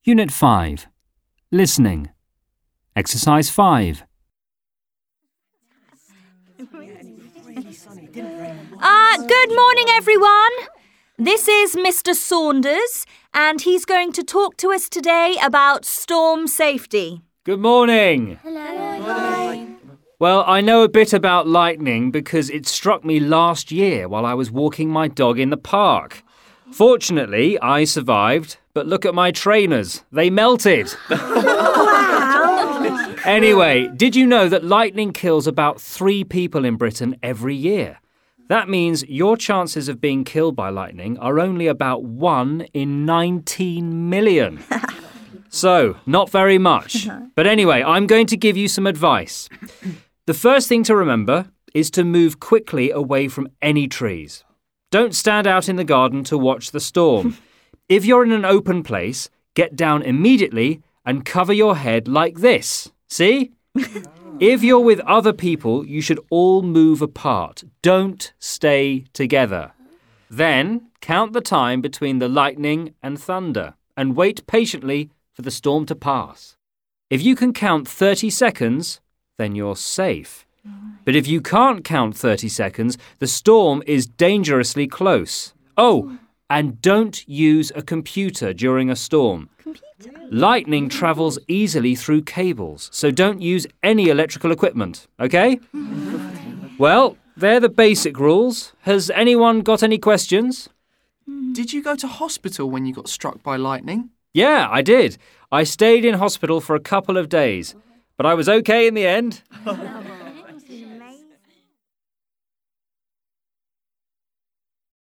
Unit 5. Listening. Exercise 5. Good morning, everyone. This is Mr. Saunders, and he's going to talk to us today about storm safety. Good morning. Hello. Well, I know a bit about lightning because it struck me last year while I was walking my dog in the park. Fortunately, I survived, but look at my trainers. They melted. Wow. Anyway, did you know that lightning kills about 3 people in Britain every year? That means your chances of being killed by lightning are only about 1 in 19 million. So, not very much. But anyway, I'm going to give you some advice. The first thing to remember is to move quickly away from any trees. Don't stand out in the garden to watch the storm. If you're in an open place, get down immediately and cover your head like this. See? If you're with other people, you should all move apart. Don't stay together. Then count the time between the lightning and thunder and wait patiently for the storm to pass. If you can count 30 seconds, then you're safe. But if you can't count 30 seconds, the storm is dangerously close. Oh, and don't use a computer during a storm. Lightning travels easily through cables, so don't use any electrical equipment, okay? Well, they're the basic rules. Has anyone got any questions? Did you go to hospital when you got struck by lightning? Yeah, I did. I stayed in hospital for a couple of days, but I was okay in the end.